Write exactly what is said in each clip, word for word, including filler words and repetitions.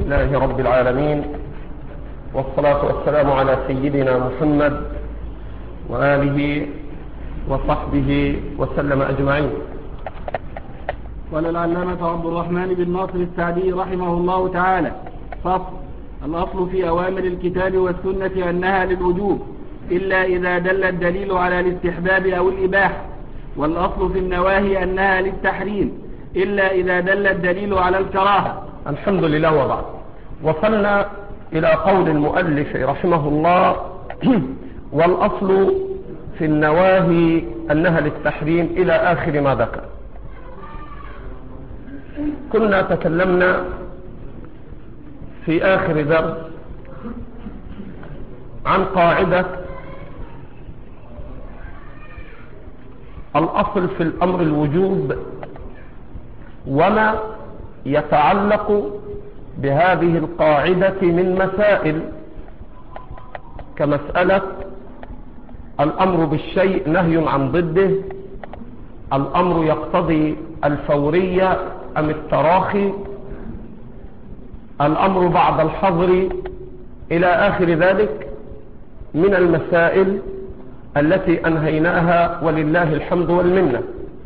لله رب العالمين، والصلاة والسلام على سيدنا محمد وآله وصحبه وسلم أجمعين. قال العلامة عبد الرحمن بن ناصر السعدي رحمه الله تعالى: فصل. الأصل في أوامر الكتاب والسنة أنها للوجوب إلا إذا دل الدليل على الاستحباب أو الإباحة، والأصل في النواهي أنها للتحريم إلا إذا دل الدليل على الكراهة. الحمد لله. وبعد، وصلنا إلى قول المؤلف رحمه الله: والأصل في النواهي أنها للتحريم إلى آخر ما ذكر. كنا تكلمنا في آخر درس عن قاعدة الأصل في الأمر الوجوب وما يتعلق بهذه القاعدة من مسائل، كمسألة الأمر بالشيء نهي عن ضده، الأمر يقتضي الفورية أم التراخي، الأمر بعد الحظر، إلى آخر ذلك من المسائل التي أنهيناها ولله الحمد والمنة.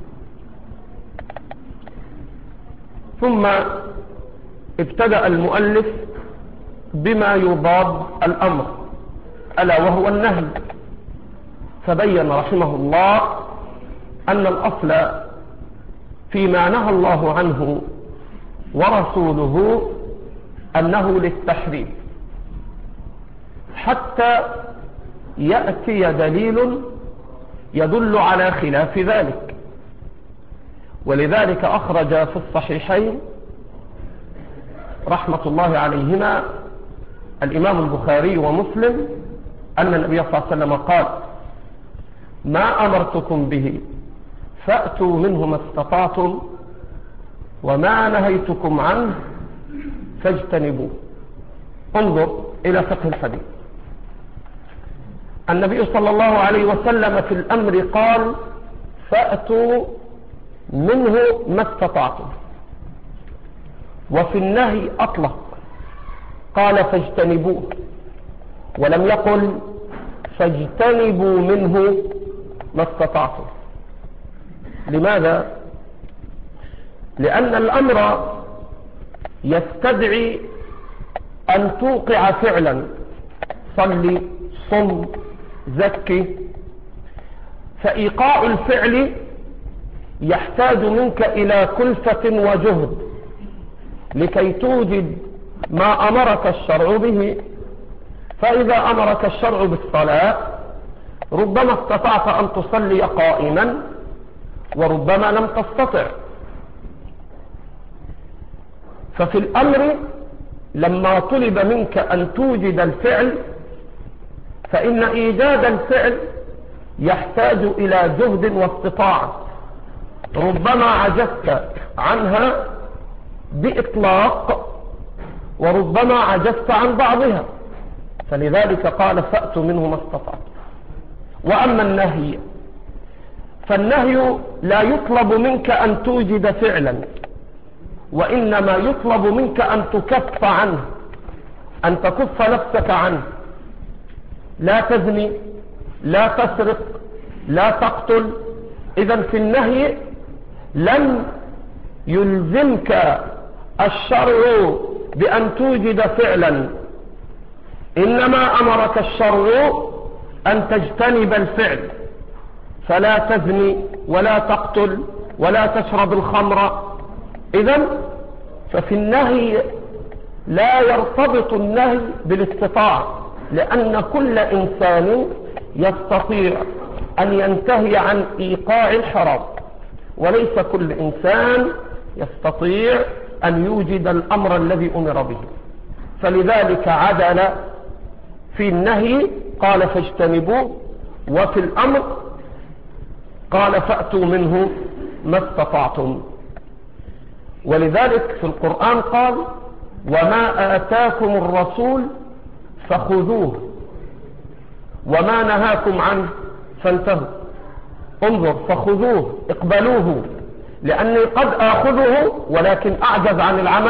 ثم ابتدأ المؤلف بما يضاد الأمر، ألا وهو النهي، فبين رحمه الله أن الأصل فيما نهى الله عنه ورسوله أنه للتحريم حتى يأتي دليل يدل على خلاف ذلك. ولذلك أخرج في الصحيحين رحمة الله عليهما الإمام البخاري ومسلم أن النبي صلى الله عليه وسلم قال: ما أمرتكم به فأتوا منه ما استطعتم وما نهيتكم عنه فاجتنبوه. انظر إلى فقه الحديث. النبي صلى الله عليه وسلم في الأمر قال: فأتوا منه ما استطعتم، وفي النهي أطلق، قال فاجتنبوه، ولم يقل فاجتنبوا منه ما استطعتم. لماذا؟ لأن الأمر يستدعي أن توقع فعلا، صلي، صم، زكي، فإيقاع الفعل يحتاج منك إلى كلفة وجهد لكي توجد ما أمرك الشرع به. فإذا أمرك الشرع بالصلاة ربما استطعت أن تصلي قائما وربما لم تستطع. ففي الأمر لما طلب منك أن توجد الفعل فإن إيجاد الفعل يحتاج إلى جهد واستطاعة، ربما عجزت عنها بإطلاق وربما عجزت عن بعضها، فلذلك قال: فأتوا منه ما استطعت. وأما النهي فالنهي لا يطلب منك أن توجد فعلا، وإنما يطلب منك أن تكف عنه، أن تكف نفسك عنه. لا تزني، لا تسرق، لا تقتل. إذن في النهي لم يلزمك الشرع بأن توجد فعلا، إنما أمرك الشرع أن تجتنب الفعل، فلا تزني ولا تقتل ولا تشرب الخمر. إذن ففي النهي لا يرتبط النهي بالاستطاعة، لأن كل إنسان يستطيع أن ينتهي عن إيقاع الحرام، وليس كل إنسان يستطيع أن يوجد الأمر الذي أمر به. فلذلك عدل في النهي قال فاجتنبوه، وفي الأمر قال فأتوا منه ما استطعتم. ولذلك في القرآن قال: وما آتاكم الرسول فخذوه وما نهاكم عنه فانتهوا. انظر، فخذوه، اقبلوه، لأني قد آخذه ولكن أعجز عن العمل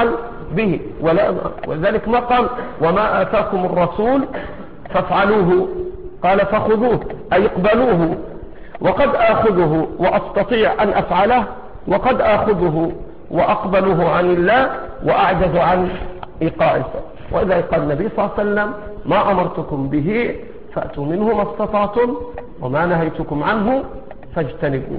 به، ولذلك ما قال وما آتاكم الرسول فافعلوه، قال فخذوه أي اقبلوه، وقد آخذه وأستطيع أن أفعله، وقد آخذه وأقبله عن الله وأعجز عن إيقاعه. وإذا قال النبي صلى الله عليه وسلم ما أمرتكم به فأتوا منه ما استطعتم وما نهيتكم عنه فاجتنبوه.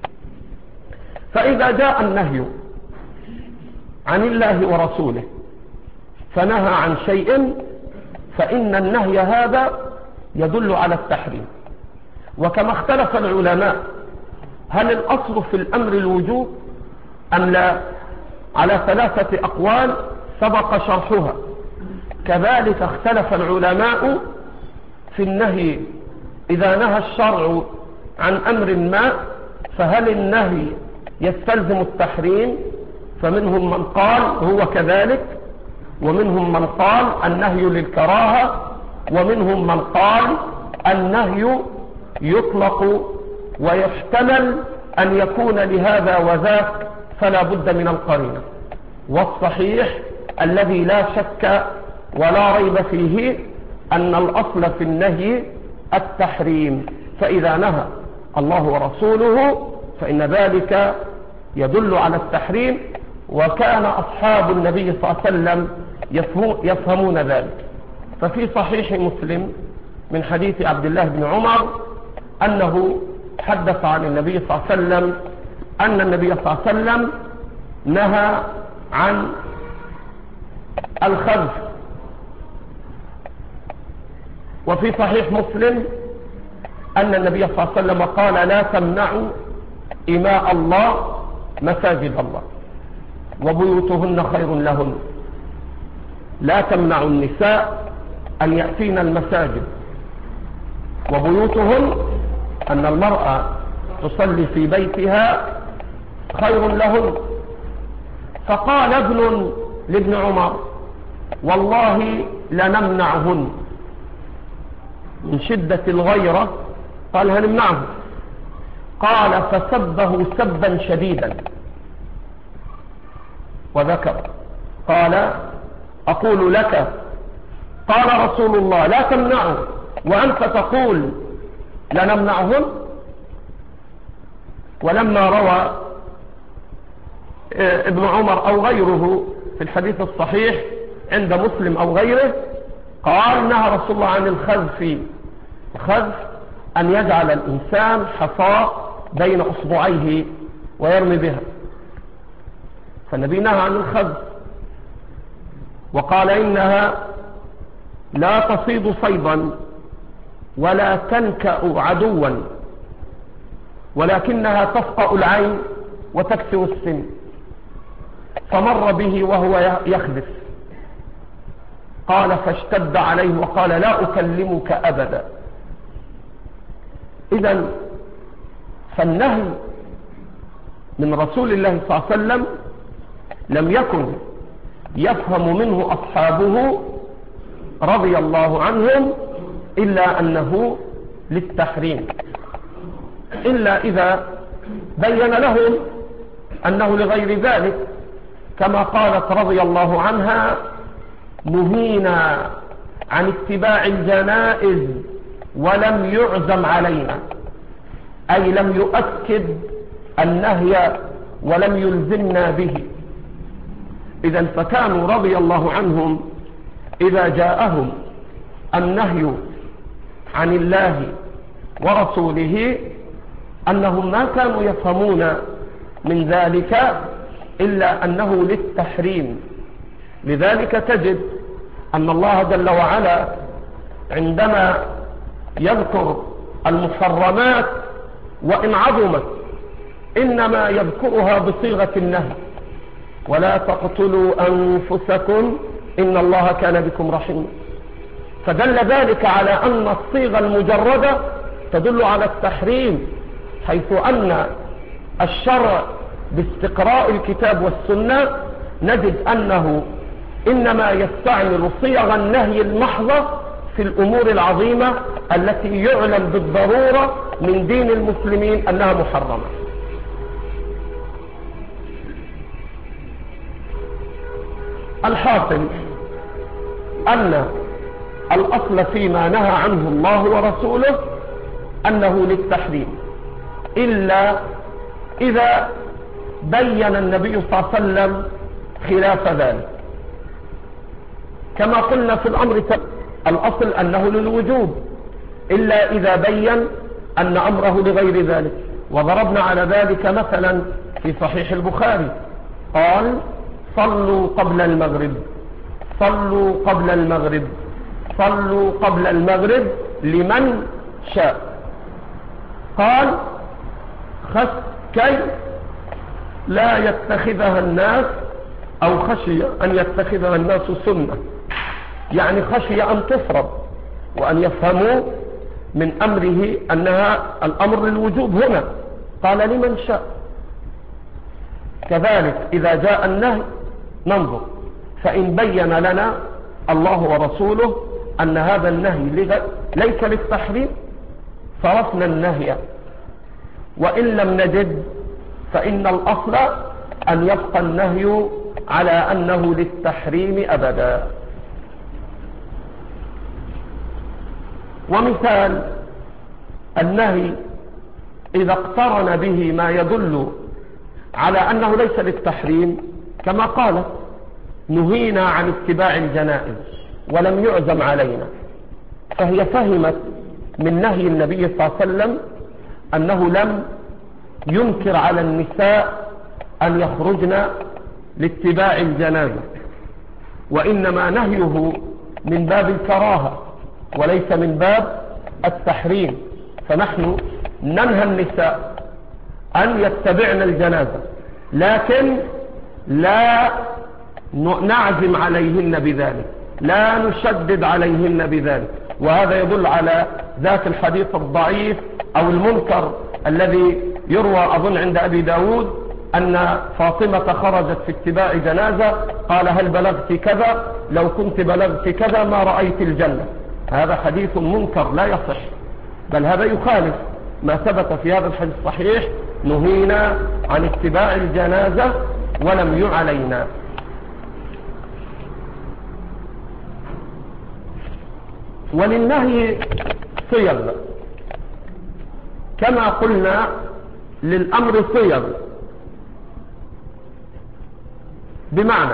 فإذا جاء النهي عن الله ورسوله فنهى عن شيء فإن النهي هذا يدل على التحريم. وكما اختلف العلماء هل الأصل في الأمر الوجوب أم لا على ثلاثة أقوال سبق شرحها، كذلك اختلف العلماء في النهي إذا نهى الشرع عن أمر ما فهل النهي يستلزم التحريم، فمنهم من قال هو كذلك، ومنهم من قال النهي للكراهة، ومنهم من قال النهي يطلق ويحتمل أن يكون لهذا وذاك فلا بد من القرينة. والصحيح الذي لا شك ولا ريب فيه أن الأصل في النهي التحريم، فإذا نهى الله ورسوله فإن ذلك يدل على التحريم، وكان أصحاب النبي صلى الله عليه وسلم يفهمون ذلك. ففي صحيح مسلم من حديث عبد الله بن عمر أنه حدث عن النبي صلى الله عليه وسلم أن النبي صلى الله عليه وسلم نهى عن الخذف. وفي صحيح مسلم أن النبي صلى الله عليه وسلم قال لا تمنعوا إماء الله مساجد الله وبيوتهن خير لهن، لا تمنعوا النساء أن يأتين المساجد، وبيوتهن أن المرأة تصلي في بيتها خير لهن. فقال ابن لابن عمر والله لنمنعهن، من شدة الغيرة قال هنمنعه. قال فسبه سبا شديدا وذكر قال أقول لك قال رسول الله لا تمنعه وأنت تقول لنمنعهن. ولما روى ابن عمر أو غيره في الحديث الصحيح عند مسلم أو غيره قال نهى رسول الله عن الخذف. الخذف أن يجعل الإنسان حصاة بين أصبعيه ويرمي بها، فالنبي نهى عن الخذف وقال إنها لا تصيد صيدا ولا تنكأ عدوا ولكنها تفقأ العين وتكسر السن. فمر به وهو يخذف قال فاشتد عليه وقال لا أكلمك أبدا. إذن فالنهي من رسول الله صلى الله عليه وسلم لم يكن يفهم منه أصحابه رضي الله عنهم إلا أنه للتحريم، إلا إذا بين لهم أنه لغير ذلك، كما قالت رضي الله عنها نهينا عن اتباع الجنائز ولم يعزم علينا، أي لم يؤكد النهي ولم يلزمنا به. إذن فكانوا رضي الله عنهم إذا جاءهم النهي عن الله ورسوله أنهم ما كانوا يفهمون من ذلك إلا أنه للتحريم. لذلك تجد أن الله جل وعلا عندما يذكر المحرمات وإن عظمت إنما يذكرها بصيغة النهي، ولا تقتلوا أنفسكم إن الله كان بكم رحيما. فدل ذلك على أن الصيغة المجردة تدل على التحريم، حيث أن الشرع باستقراء الكتاب والسنة نجد أنه إنما يستعمل صيغ النهي المحضة في الأمور العظيمة التي يعلم بالضرورة من دين المسلمين أنها محرمة. الحاصل أن الأصل فيما نهى عنه الله ورسوله أنه للتحريم، إلا إذا بين النبي صلى الله عليه وسلم خلاف ذلك، كما قلنا في الأمر الأصل أنه للوجوب، إلا إذا بين أن أمره لغير ذلك. وضربنا على ذلك مثلا في صحيح البخاري، قال صلوا قبل المغرب، صلوا قبل المغرب، صلوا قبل المغرب لمن شاء. قال خس كي لا يتخذها الناس، أو خشي أن يتخذها الناس سنة، يعني خشي أن تفرض وأن يفهموا من أمره أنها الأمر للوجوب هنا، قال لمن شاء. كذلك إذا جاء النهي ننظر، فإن بين لنا الله ورسوله أن هذا النهي ليس للتحريم صرفنا النهي، وإن لم نجد فإن الأصل أن يبقى النهي على أنه للتحريم أبدا. ومثال النهي إذا اقترن به ما يدل على أنه ليس للتحريم، كما قال نهينا عن اتباع الجنائز ولم يعزم علينا، فهي فهمت من نهي النبي صلى الله عليه وسلم أنه لم ينكر على النساء أن يخرجن لاتباع الجنازة، وإنما نهيه من باب الكراهة وليس من باب التحريم. فنحن ننهى النساء أن يتبعن الجنازة، لكن لا نعزم عليهن بذلك، لا نشدد عليهن بذلك. وهذا يدل على ذات الحديث الضعيف أو المنكر الذي يروى أظن عند أبي داود أن فاطمة خرجت في اتباع جنازة، قال هل بلغت كذا؟ لو كنت بلغت كذا ما رأيت الجنة. هذا حديث منكر لا يصح، بل هذا يخالف ما ثبت في هذا الحديث الصحيح، نهينا عن اتباع الجنازة ولم يعلينا. وللنهي صيغ، كما قلنا للأمر صيغ، بمعنى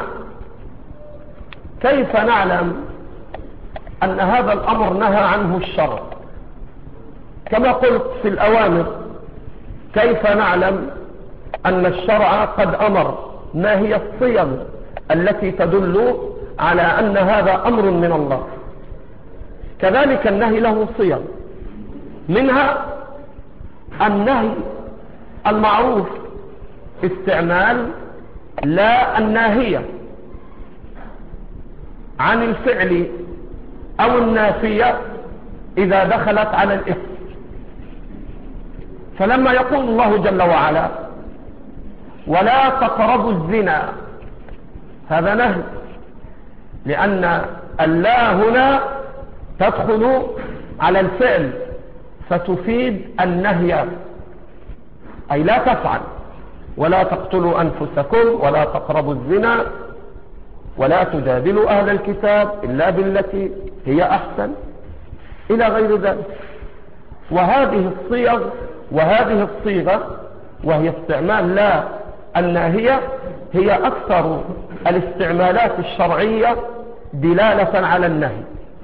كيف نعلم أن هذا الأمر نهى عنه الشرع؟ كما قلت في الأوامر، كيف نعلم أن الشرع قد أمر؟ ما هي الصيغ التي تدل على أن هذا أمر من الله؟ كذلك النهي له صيغ، منها النهي المعروف استعمال لا الناهية عن الفعل أو النافية إذا دخلت على الاسم. فلما يقول الله جل وعلا ولا تقربوا الزنا، هذا نهي، لأن اللا هنا تدخل على الفعل فتفيد النهي، أي لا تفعل، ولا تقتلوا أنفسكم ولا تقربوا الزنا ولا تجادلوا أهل الكتاب إلا بالتي هي أحسن إلى غير ذلك. وهذه الصيغ وهذه الصيغة وهي استعمال لا الناهية هي أكثر الاستعمالات الشرعية دلالة على النهي،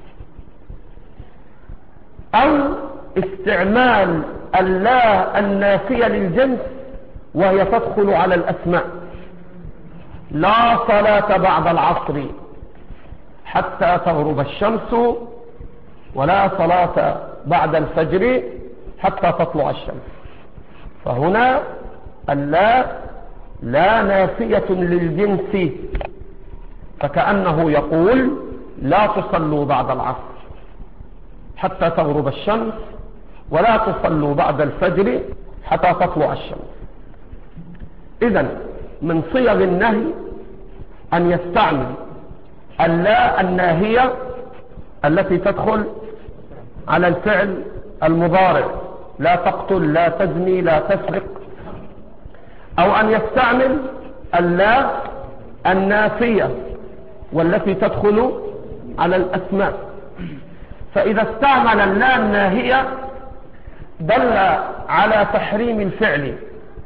أو استعمال اللا النافية للجنس وهي تدخل على الأسماء. لا صلاة بعد العصر حتى تغرب الشمس، ولا صلاة بعد الفجر حتى تطلع الشمس. فهنا اللا لا نافية للجنس، فكأنه يقول لا تصلوا بعد العصر حتى تغرب الشمس، ولا تصلوا بعد الفجر حتى تطلع الشمس. إذن من صيغ النهي أن يستعمل اللا الناهية التي تدخل على الفعل المضارع، لا تقتل، لا تزني، لا تسرق، أو أن يستعمل اللا النافية والتي تدخل على الأسماء. فإذا استعمل اللا الناهية دل على تحريم الفعل،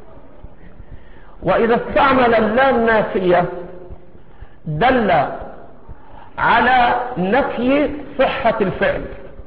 وإذا استعمل اللا النافية دل على نفي صحة الفعل.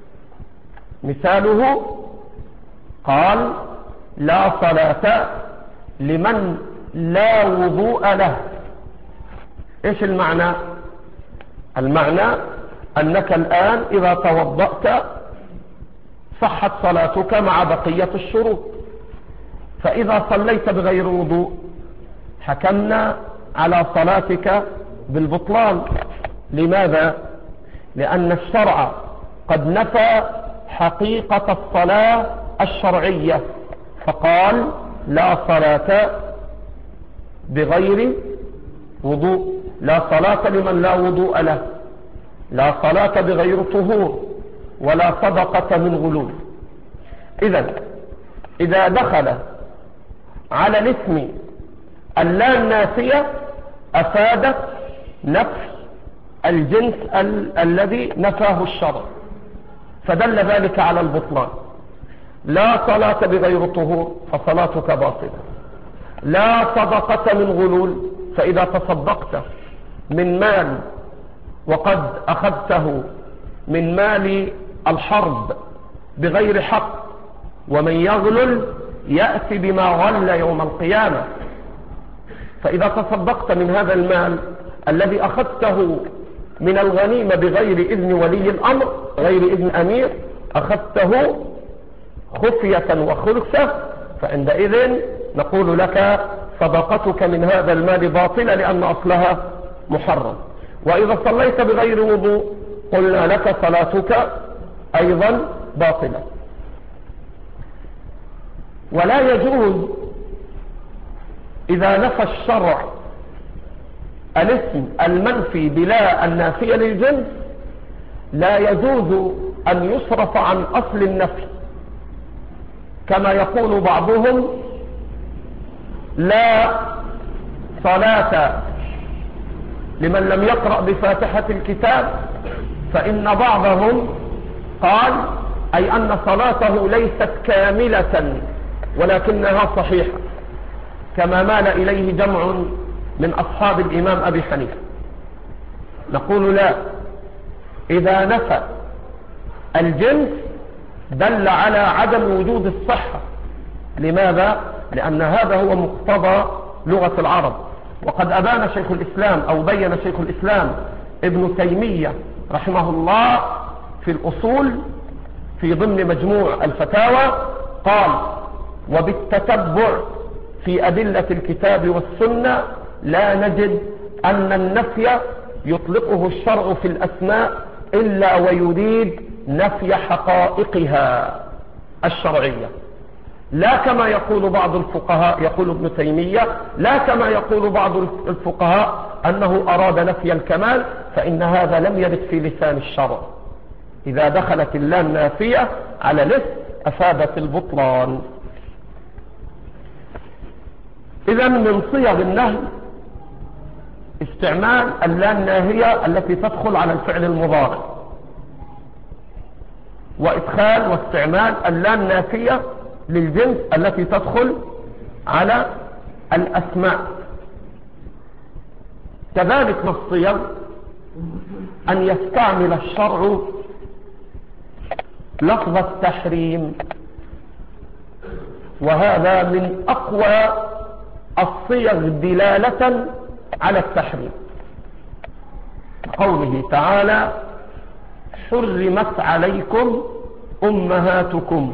مثاله قال لا صلاة لمن لا وضوء له. ايش المعنى؟ المعنى أنك الآن إذا توضأت صحت صلاتك مع بقية الشروط، فإذا صليت بغير وضوء حكمنا على صلاتك بالبطلان. لماذا؟ لأن الشرع قد نفى حقيقة الصلاة الشرعية، فقال لا صلاة بغير وضوء، لا صلاة لمن لا وضوء له، لا صلاة بغير طهور، ولا صدقة من غلول. إذن إذا دخل على الاسم اللا النافية أفادت نفي الجنس ال الذي نفاه الشرع، فدل ذلك على البطلان. لا صلاة بغير طهور فصلاتك باطلة، لا صدقة من غلول، فإذا تصدقت من مال وقد أخذته من مال الحرب بغير حق، ومن يغلل يأتي بما غل يوم القيامة، فإذا تصدقت من هذا المال الذي أخذته من الغنيمة بغير إذن ولي الأمر، غير إذن أمير، أخذته خفية وخلفة، فعندئذ نقول لك صدقتك من هذا المال باطلة لأن أصلها محرم. وإذا صليت بغير وضوء قلنا لك صلاتك أيضا باطلة. ولا يجوز إذا نفى الشرع الاسم المنفي بلا النافية للجنس، لا يجوز أن يصرف عن أصل النفي، كما يقول بعضهم لا صلاة لمن لم يقرأ بفاتحة الكتاب، فإن بعضهم قال أي أن صلاته ليست كاملة ولكنها صحيحة، كما مال إليه جمع من أصحاب الإمام أبي حنيفة. نقول لا، إذا نفى الجنس دل على عدم وجود الصحة. لماذا؟ لأن هذا هو مقتضى لغة العرب. وقد أبان شيخ الإسلام أو بين شيخ الإسلام ابن تيمية رحمه الله في الأصول في ضمن مجموع الفتاوى، قال وبالتتبع في أدلة الكتاب والسنة لا نجد أن النفي يطلقه الشرع في الأسماء إلا ويريد نفي حقائقها الشرعية، لا كما يقول بعض الفقهاء، يقول ابن تيمية، لا كما يقول بعض الفقهاء أنه أراد نفي الكمال، فإن هذا لم يرد في لسان الشرع. إذا دخلت اللام نافية على الاسم أفادت البطلان. إذا من صيغ النهي استعمال اللام الناهية التي تدخل على الفعل المضارع، وإدخال واستعمال اللام النافية للجنس التي تدخل على الأسماء. كذلك من الصيغ أن يستعمل الشرع لفظ التحريم، وهذا من أقوى الصيغ دلالة على التحريم. قوله تعالى حرمت عليكم أمهاتكم،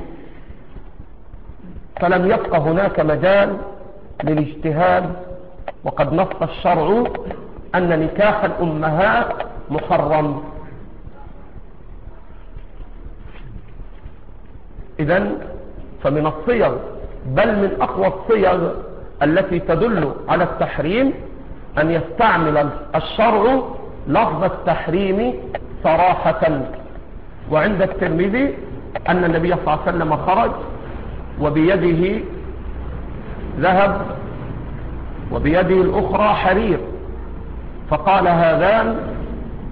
فلم يبق هناك مجال للاجتهاد، وقد نص الشرع أن نكاح الأمهات محرم. إذن فمن الصيغ بل من أقوى الصيغ التي تدل على التحريم أن يستعمل الشرع لفظ التحريم صراحة. وعند الترمذي أن النبي صلى الله عليه وسلم خرج وبيده ذهب وبيده الأخرى حرير، فقال هذان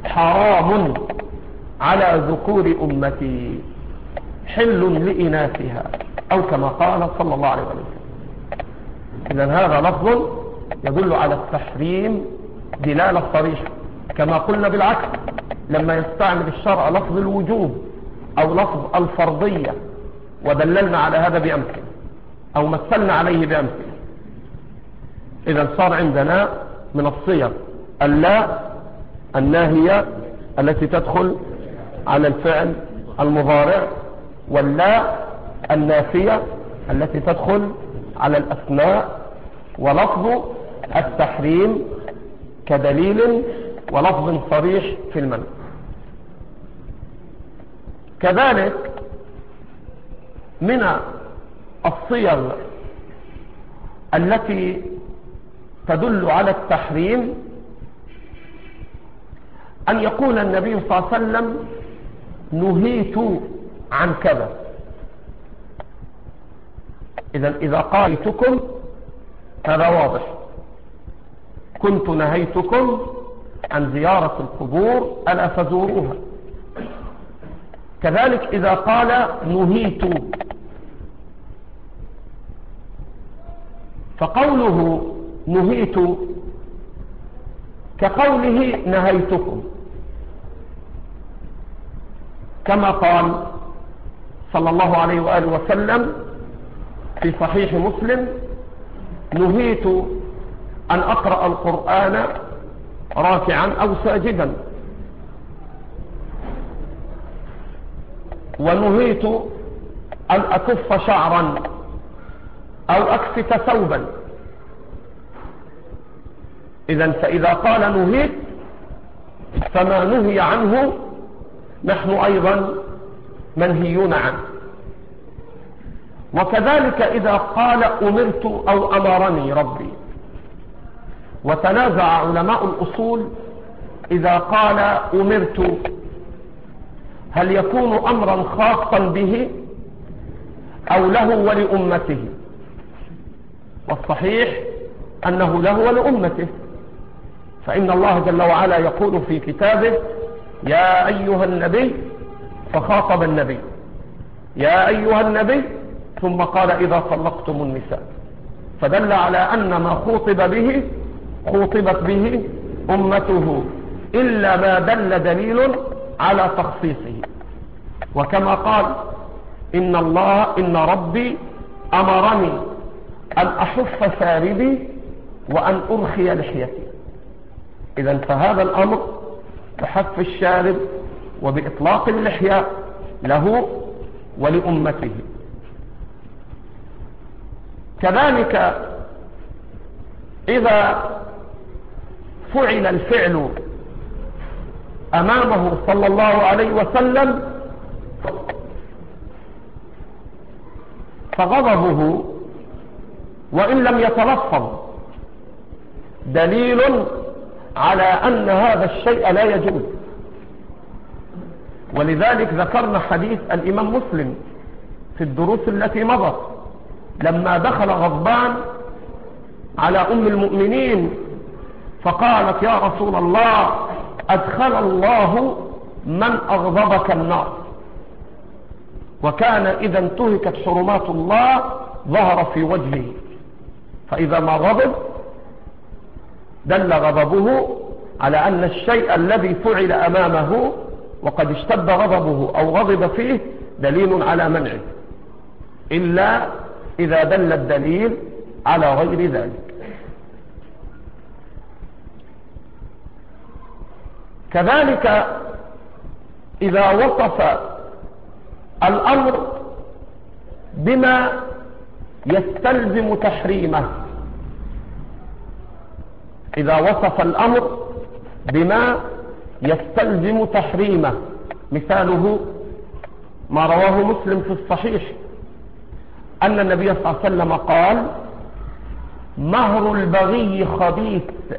حرام على ذكور أمتي حل لإناثها، أو كما قال صلى الله عليه وسلم. إذن هذا لفظ يدل على التحريم دلالة صريحة، كما قلنا بالعكس لما يستعمل الشرع لفظ الوجوب أو لفظ الفرضية ودللنا على هذا بأمثلة أو مثلنا عليه بأمثلة. إذن صار عندنا من الصيغ اللا الناهية التي تدخل على الفعل المضارع، واللا النافية التي تدخل على الأسماء، ولفظ التحريم كدليل ولفظ صريح في المنع. كذلك من الصيغ التي تدل على التحريم أن يقول النبي صلى الله عليه وسلم نهيت عن كذا. إذا إذا قالتكم هذا واضح، كنت نهيتكم عن زيارة القبور ألا فزوروها. كذلك إذا قال نهيت، فقوله نهيت كقوله نهيتكم، كما قال صلى الله عليه وآله وسلم في صحيح مسلم نهيت أن أقرأ القرآن راكعا أو ساجدا، ونهيت أن أكف شعرا أو أكفت ثوبا. إذن فإذا قال نهيت فما نهي عنه نحن أيضا منهيون عنه. وكذلك إذا قال أمرت أو أمرني ربي. وتنازع علماء الأصول إذا قال أمرت هل يكون أمرا خاصا به أو له ولأمته، والصحيح أنه له ولأمته، فإن الله جل وعلا يقول في كتابه يا أيها النبي، فخاطب النبي يا أيها النبي، ثم قال إذا طلقتم النساء، فدل على أن ما خوطب به خوطبت به أمته إلا ما دل دليل على تخصيصه. وكما قال إن الله إن ربي أمرني أن أحف ثاربي وأن أرخي لحيتي. إذن فهذا الأمر بحف الشارب وبإطلاق اللحية له ولأمته. كذلك إذا فعل الفعل أمامه صلى الله عليه وسلم فغضبه وإن لم يتلفظ دليل على أن هذا الشيء لا يجوز. ولذلك ذكرنا حديث الإمام مسلم في الدروس التي مضت لما دخل غضبان على أم المؤمنين فقالت يا رسول الله أدخل الله من أغضبك النار. وكان إذا انتهكت حرمات الله ظهر في وجهه، فإذا ما غضب دل غضبه على أن الشيء الذي فعل أمامه وقد اشتد غضبه أو غضب فيه دليل على منعه، إلا إذا دل الدليل على غير ذلك. كذلك إذا وصف الأمر بما يستلزم تحريمه، إذا وصف الأمر بما يستلزم تحريمه، مثاله ما رواه مسلم في الصحيح أن النبي صلى الله عليه وسلم قال مهر البغي خبيث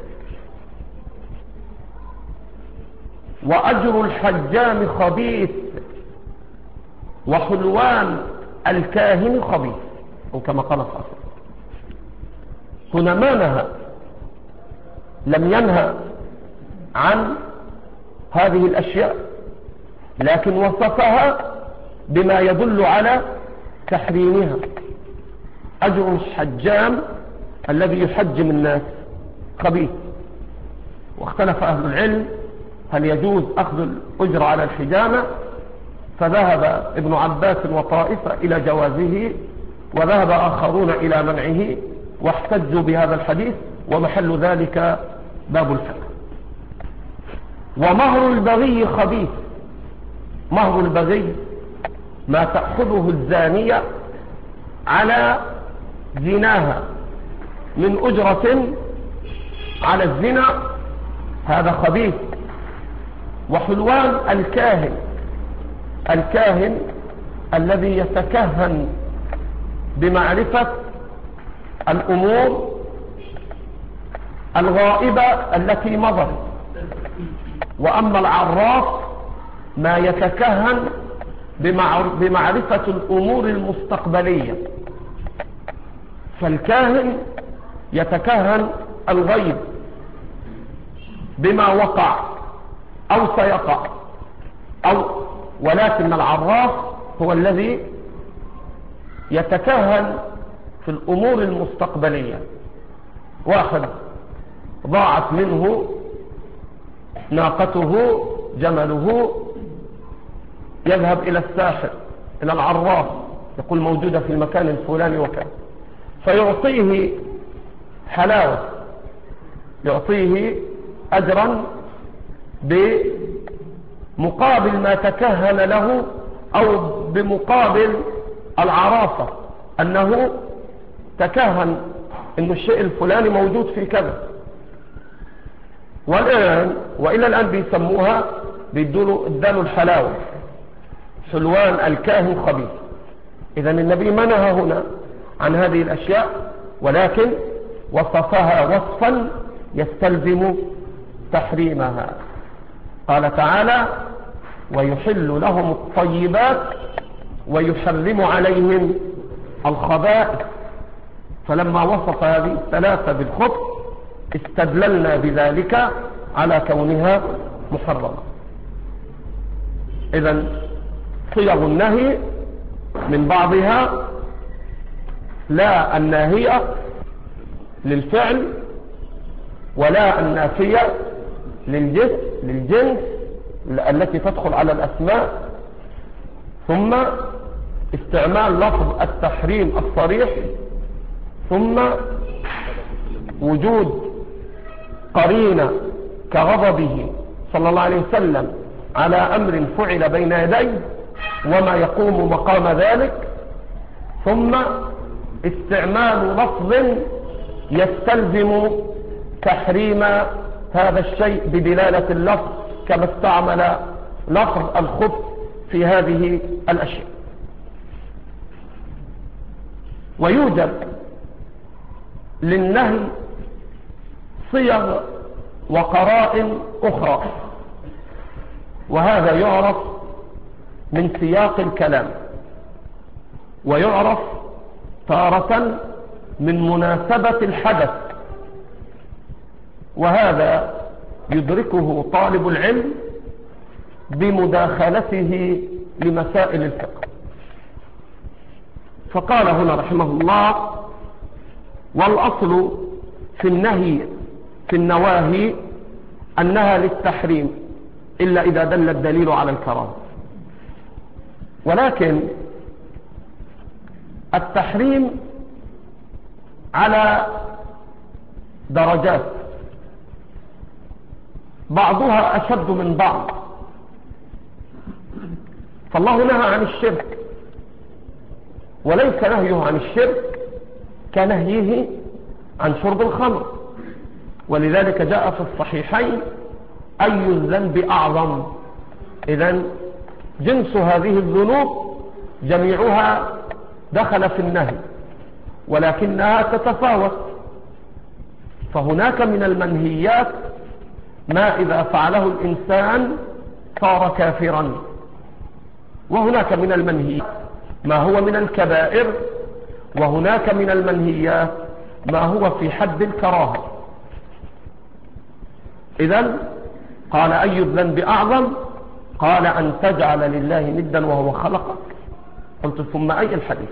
وأجر الحجام خبيث وحلوان الكاهن خبيث، أو كما قال صلى الله عليه وسلم. هنا ما نهى، لم ينهى عن هذه الأشياء، لكن وصفها بما يدل على تحريمها. أجر الحجام الذي يحجم الناس خبيث. واختلف أهل العلم هل يجوز أخذ الأجر على الحجامة، فذهب ابن عباس وطائفة إلى جوازه، وذهب آخرون إلى منعه، واحتجوا بهذا الحديث، ومحل ذلك باب الفقه. ومهر البغي خبيث. مهر البغي ما تأخذه الزانية على زناها من أجرة على الزنا، هذا خبيث. وحلوان الكاهن، الكاهن الذي يتكهن بمعرفة الأمور الغائبة التي مضت. وأما العراف ما يتكهن بمعرفة الأمور المستقبلية. فالكاهن يتكهن الغيب بما وقع أو سيقع، أو ولكن العراف هو الذي يتكهن في الأمور المستقبلية. واحد ضاعت منه ناقته جمله، يذهب إلى الساحر إلى العراف، يقول موجودة في المكان الفلاني وكذا، فيعطيه حلاوة، يعطيه أجرا بمقابل ما تكهن له، أو بمقابل العرافة أنه تكهن أن الشيء الفلاني موجود في كذا. والآن وإلى الآن بيسموها بيدولوا ادالوا الحلاوة، حلوان الكاهن خبيث. إذا النبي منهى هنا عن هذه الأشياء، ولكن وصفها وصفا يستلزم تحريمها. قال تعالى: ويحل لهم الطيبات ويحرم عليهم الخبائث. فلما وصف هذه الثلاثة بالخبث استدللنا بذلك على كونها محرمة. إذن صيغ النهي من بعضها لا الناهية للفعل ولا النافية للجنس للجنس التي تدخل على الأسماء، ثم استعمال لفظ التحريم الصريح، ثم وجود قرينة كغضبه صلى الله عليه وسلم على أمر فعل بين يديه وما يقوم مقام ذلك، ثم استعمال لفظ يستلزم تحريم هذا الشيء بدلالة اللفظ، كما استعمل لفظ الخبث في هذه الأشياء. ويوجد للنهي صيغ وقرائن أخرى، وهذا يعرف من سياق الكلام، ويعرف تارة من مناسبة الحدث، وهذا يدركه طالب العلم بمداخلته لمسائل الفقه. فقال هنا رحمه الله: والأصل في النهي في النواهي أنها للتحريم إلا إذا دل الدليل على الكراهة. ولكن التحريم على درجات، بعضها أشد من بعض. فالله نهى عن الشرك، وليس نهيه عن الشرك كنهيه عن شرب الخمر. ولذلك جاء في الصحيحين: أي الذنب أعظم؟ إذن جنس هذه الذنوب جميعها دخل في النهي، ولكنها تتفاوت. فهناك من المنهيات ما إذا فعله الإنسان صار كافرا، وهناك من المنهيات ما هو من الكبائر، وهناك من المنهيات ما هو في حد الكراهة. إذن قال أي الذنب أعظم؟ قال أن تجعل لله ندا وهو خلقك. قلت ثم أي الحديث؟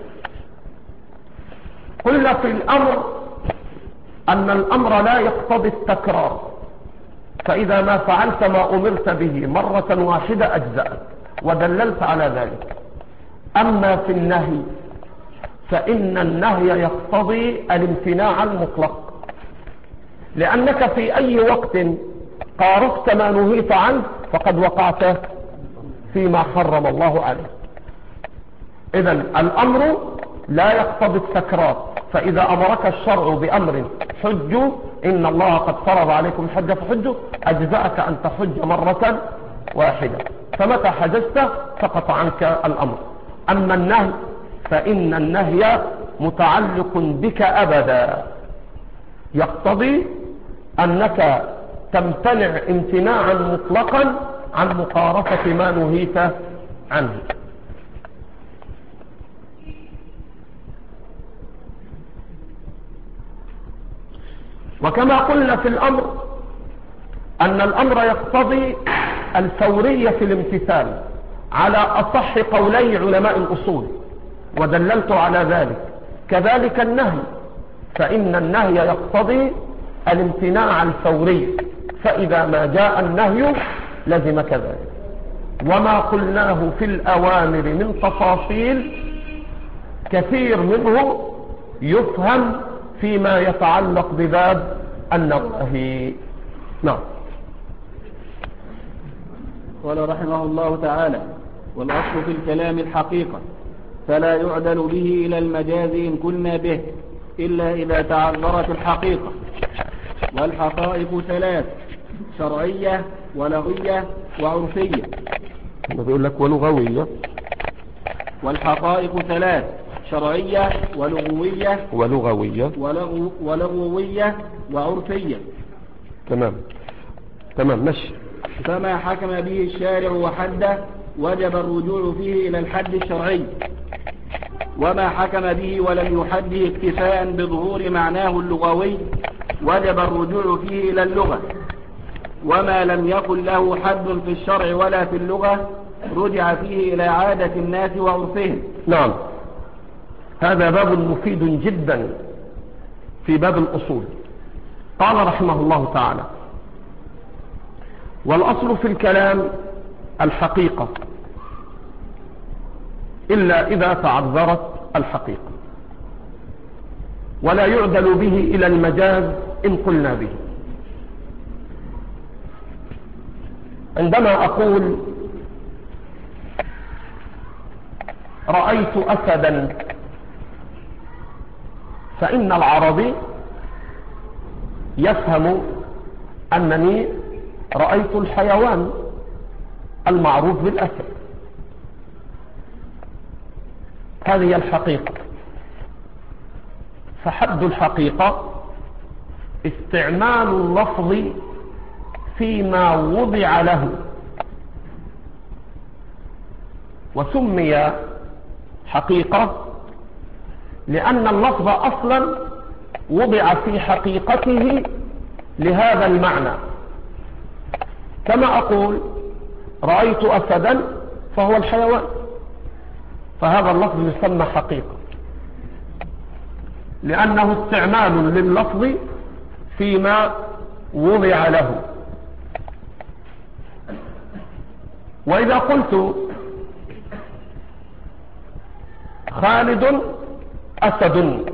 قلنا في الأمر أن الأمر لا يقتضي التكرار، فإذا ما فعلت ما أمرت به مرة واحدة أجزأت ودللت على ذلك. أما في النهي فإن النهي يقتضي الامتناع المطلق، لأنك في أي وقت قارفت ما نهيت عنه فقد وقعت فيما حرم الله عليه. إذن الأمر لا يقتضي التكرار، فإذا أمرك الشرع بأمر حجوا إن الله قد فرض عليكم الحج فحجوا، أجزأك أن تحج مرة واحدة، فمتى حججت سقط عنك الأمر. أما النهي فإن النهي متعلق بك أبدا، يقتضي أنك تمتنع امتناعا مطلقا عن مقارفة ما نهيت عنه. وكما قلنا في الأمر أن الأمر يقتضي الفورية في الامتثال على أصح قولي علماء الأصول، ودللت على ذلك. كذلك النهي فإن النهي يقتضي الامتناع الفوري، فإذا ما جاء النهي لزم كذلك. وما قلناه في الأوامر من تفاصيل كثير منه يفهم فيما يتعلق بباب النواهي. نعم. قال رحمه الله تعالى: والأصل في الكلام الحقيقة، فلا يعدل به إلى المجاز إن كنا به إلا إذا تعذرت الحقيقة. والحقائق ثلاث: شرعية ولغوية وعرفية. بيقول لك ولغوية. والحقائق ثلاث: شرعية ولغوية ولغوية ولغو ولغوية وعرفية. تمام تمام ماشي. فما حكم به الشارع وحده وجب الرجوع فيه إلى الحد الشرعي، وما حكم به ولم يحده اكتفاء بظهور معناه اللغوي وجب الرجوع فيه إلى اللغة، وما لم يكن له حد في الشرع ولا في اللغة رجع فيه إلى عادة الناس وعرفهم. نعم، هذا باب مفيد جدا في باب الأصول. قال رحمه الله تعالى: والأصل في الكلام الحقيقة إلا إذا تعذرت الحقيقة، ولا يعدل به إلى المجاز إن قلنا به. عندما أقول رأيت أسدا فإن العربي يفهم أنني رأيت الحيوان المعروف بالأسد، هذه الحقيقة. فحد الحقيقة استعمال اللفظ فيما وضع له، وسمي حقيقة لأن اللفظ أصلا وضع في حقيقته لهذا المعنى. كما أقول رأيت أسدا فهو الحيوان، فهذا اللفظ يسمى حقيقة لأنه استعمال لللفظ فيما وضع له. وإذا قلت خالد أسد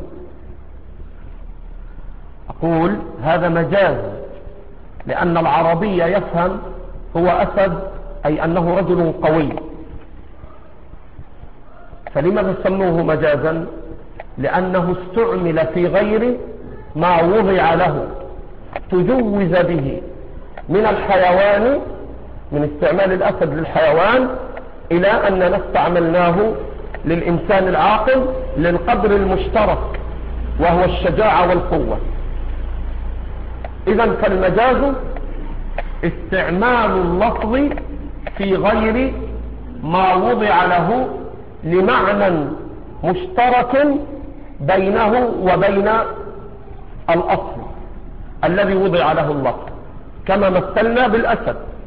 أقول هذا مجاز، لأن العربي يفهم هو أسد أي أنه رجل قوي. فلماذا سموه مجازا؟ لأنه استعمل في غير ما وضع له، تجوز به من الحيوان، من استعمال الأسد للحيوان، إلى أننا استعملناه للإنسان العاقل للقدر المشترك وهو الشجاعة والقوة. إذن فالمجاز استعمال اللفظ في غير ما وضع له لمعنى مشترك بينه وبين الأصل الذي وضع له اللفظ، كما مثلنا بالأسد.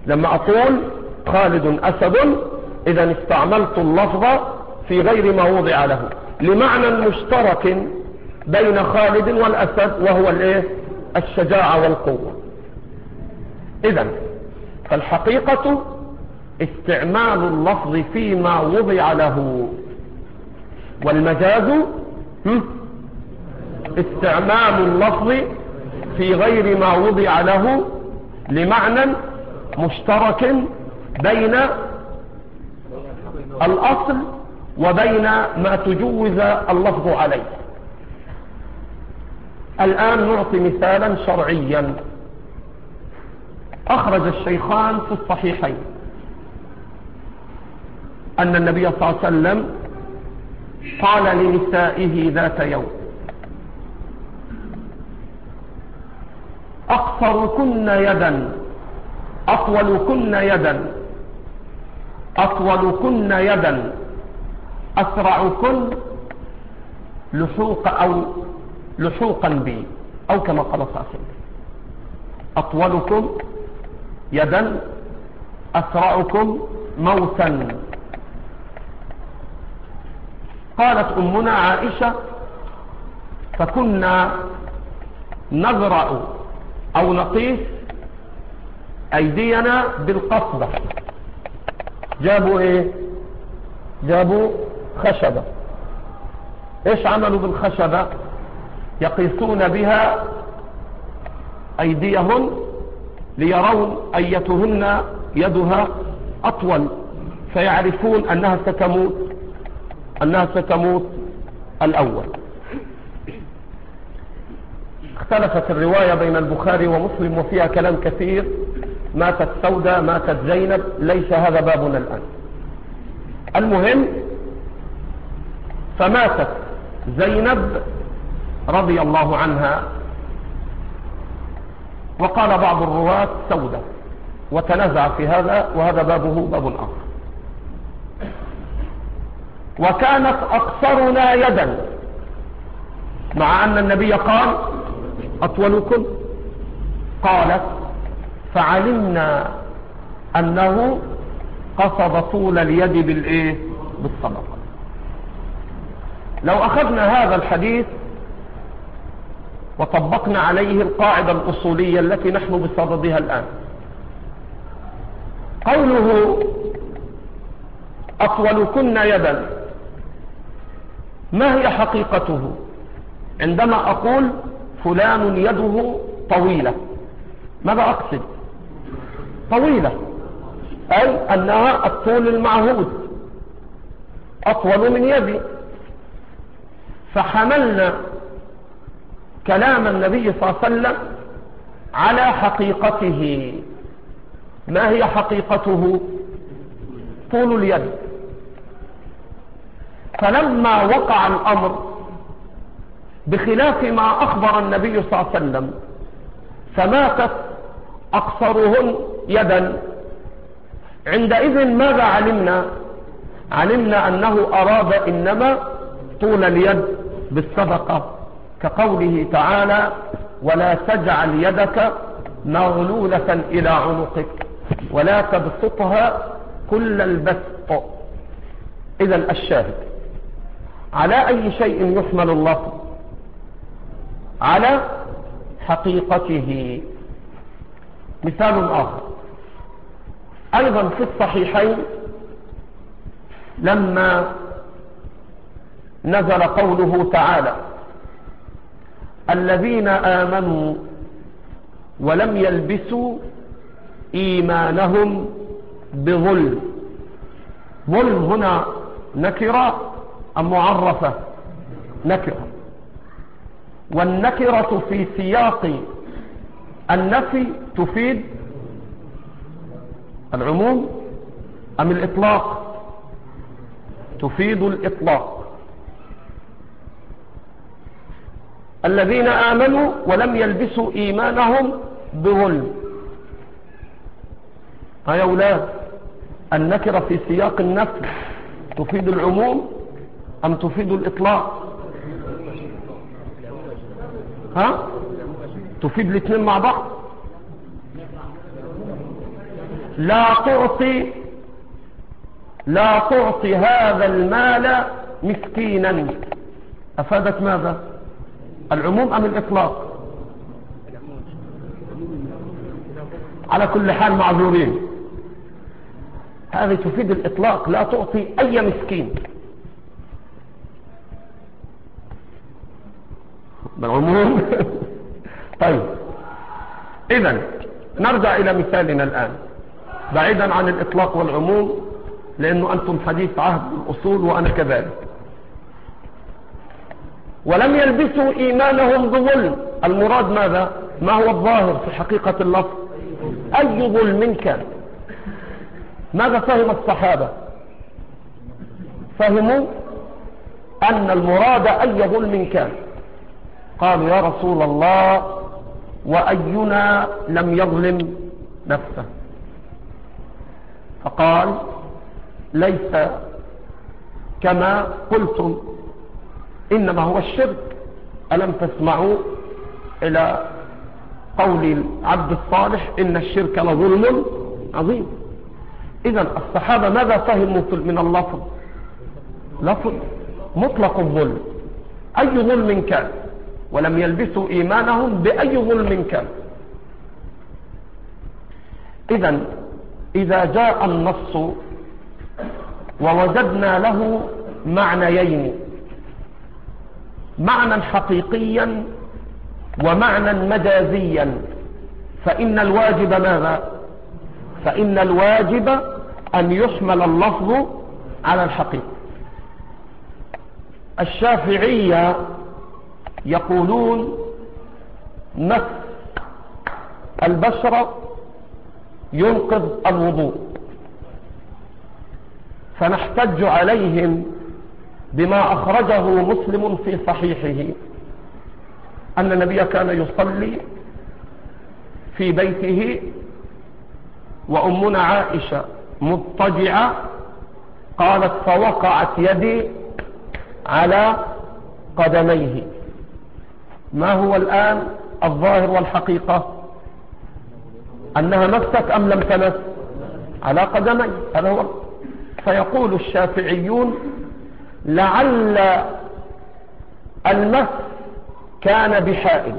لما أقول خالد أسد إذا استعملت اللفظ في غير ما وضع له لمعنى مشترك بين خالد والأسد وهو الايه الشجاعة والقوة. إذا فالحقيقة استعمال اللفظ فيما وضع له، والمجاز استعمال اللفظ في غير ما وضع له لمعنى مشترك بين الأصل وبين ما تجوز اللفظ عليه. الآن نعطي مثالا شرعيا. أخرج الشيخان في الصحيحين أن النبي صلى الله عليه وسلم قال لنسائه ذات يوم: أقصركن يدا أطولكن يدا أطولكن يدا أسرعكن لحوق أو لحوقا بي، أو كما قال صلى الله عليه وسلم: أطولكم يدا أسرعكم موتا. قالت أمنا عائشة: فكنا نزرع أو نقيس أيدينا بالقصبة. جابوا إيه؟ جابوا خشبة. إيش عملوا بالخشبة؟ يقيسون بها أيديهم ليرون أيتهن يدها أطول، فيعرفون أنها ستموت أنها ستموت الأول. اختلفت الرواية بين البخاري ومسلم وفيها كلام كثير. ماتت سودة، ماتت زينب، ليس هذا بابنا الآن. المهم، فماتت زينب رضي الله عنها، وقال بعض الرواة سودة، وتنازع في هذا، وهذا بابه باب آخر. وكانت أقصرنا يدا، مع أن النبي قال أطولكم. قالت: فعلمنا أنه قصد طول اليد بالإيه؟ بالصدقة. لو أخذنا هذا الحديث وطبقنا عليه القاعدة الأصولية التي نحن بصددها الآن، قوله أطولكن يدا، ما هي حقيقته؟ عندما أقول فلان يده طويلة، ماذا أقصد؟ طويلة، أي أنها الطول المعهود، أطول من يدي. فحملنا كلام النبي صلى الله عليه وسلم على حقيقته. ما هي حقيقته؟ طول اليد. فلما وقع الأمر بخلاف ما أخبر النبي صلى الله عليه وسلم، فماتت أقصرهن يدا، عندئذ ماذا علمنا؟ علمنا أنه أراد إنما طول اليد بالصدقة، كقوله تعالى: ولا تجعل يدك مغلولة إلى عنقك ولا تبسطها كل البسط. إذا الشاهد، على أي شيء يحمل اللفظ؟ على حقيقته. مثال آخر أيضا في الصحيحين، لما نزل قوله تعالى: الذين آمنوا ولم يلبسوا إيمانهم بظلم. ظلم هنا نكرة أم معرفة؟ نكرة، والنكرة في سياق النفي تفيد العموم أم الإطلاق؟ تفيد الإطلاق. الذين آمنوا ولم يلبسوا إيمانهم بظلم. يا أولاد، النكرة في سياق النفي تفيد العموم أم تفيد الإطلاق؟ ها؟ تفيد الاثنين مع بعض؟ لا تعطي لا تعطي هذا المال مسكينا، أفادت ماذا؟ العموم أم الإطلاق؟ على كل حال معذورين، هذه تفيد الإطلاق، لا تعطي أي مسكين بالعموم. طيب إذن نرجع إلى مثالنا الآن بعيدا عن الإطلاق والعموم، لأنه أنتم حديث عهد الأصول وأنا كذلك. ولم يلبسوا إيمانهم بظلم، المراد ماذا؟ ما هو الظاهر في حقيقة اللفظ؟ أي ظلم كان. ماذا فهم الصحابة؟ فهموا أن المراد أي ظلم كان. قالوا يا رسول الله وأينا لم يظلم نفسه؟ فقال ليس كما قلتم، إنما هو الشرك. ألم تسمعوا إلى قول العبد الصالح إن الشرك لظلم عظيم؟ إذن الصحابة ماذا فهموا من اللفظ؟ لفظ مطلق الظلم، أي ظلم كان، ولم يلبسوا إيمانهم بأي ظلم كان. إذن إذا جاء النص ووجدنا له معنيين، معنى حقيقيا ومعنى مجازيا، فإن الواجب ماذا؟ فإن الواجب أن يحمل اللفظ على الحقيقة. الشافعية يقولون مس البشرة ينقض الوضوء، فنحتج عليهم بما أخرجه مسلم في صحيحه أن النبي كان يصلي في بيته وأمنا عائشة مضطجعة، قالت فوقعت يدي على قدميه. ما هو الآن الظاهر والحقيقة؟ أنها مست أم لم تمس؟ على قدميه، هذا هو. فيقول الشافعيون لعل المس كان بحائل،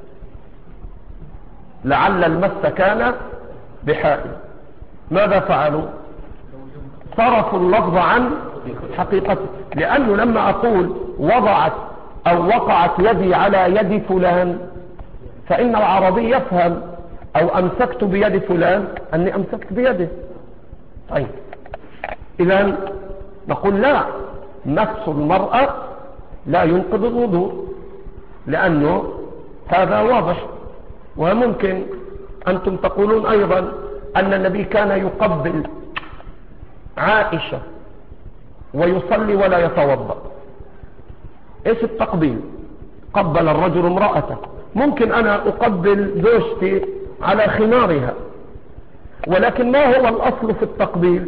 لعل المس كان بحائل. ماذا فعلوا؟ صرفوا اللفظ عن حقيقته، لأنه لما أقول وضعت أو وقعت يدي على يد فلان، فإن العربي يفهم أو أمسكت بيد فلان أني أمسكت بيده. طيب إذن نقول لا، مس المرأة لا ينقض الوضوء، لأنه هذا واضح. وممكن أنتم تقولون أيضا أن النبي كان يقبل عائشة ويصلي ولا يتوضأ. إيش التقبيل؟ قبل الرجل امرأته. ممكن أنا أقبل زوجتي على خمارها، ولكن ما هو الأصل في التقبيل؟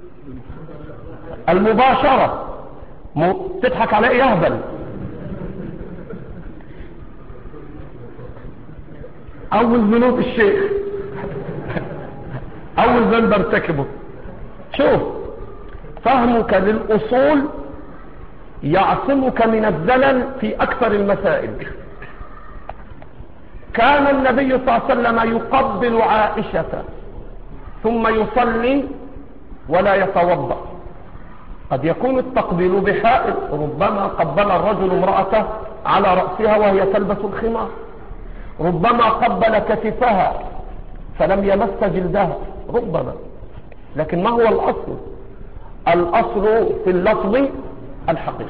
المباشرة. تضحك على إيه يهبل؟ أول ذنوب الشيخ، أول ذنب ارتكبه. شوف، فهمك للأصول يعصمك من الزلل في أكثر المسائل. كان النبي صلى الله عليه وسلم يقبل عائشة ثم يصلي ولا يتوضأ. قد يكون التقبيل بحائل، ربما قبل الرجل امرأته على رأسها وهي تلبس الخمار، ربما قبل كتفها فلم يمس جلدها، ربما. لكن ما هو الأصل؟ الأصل في اللفظ الحقيقي.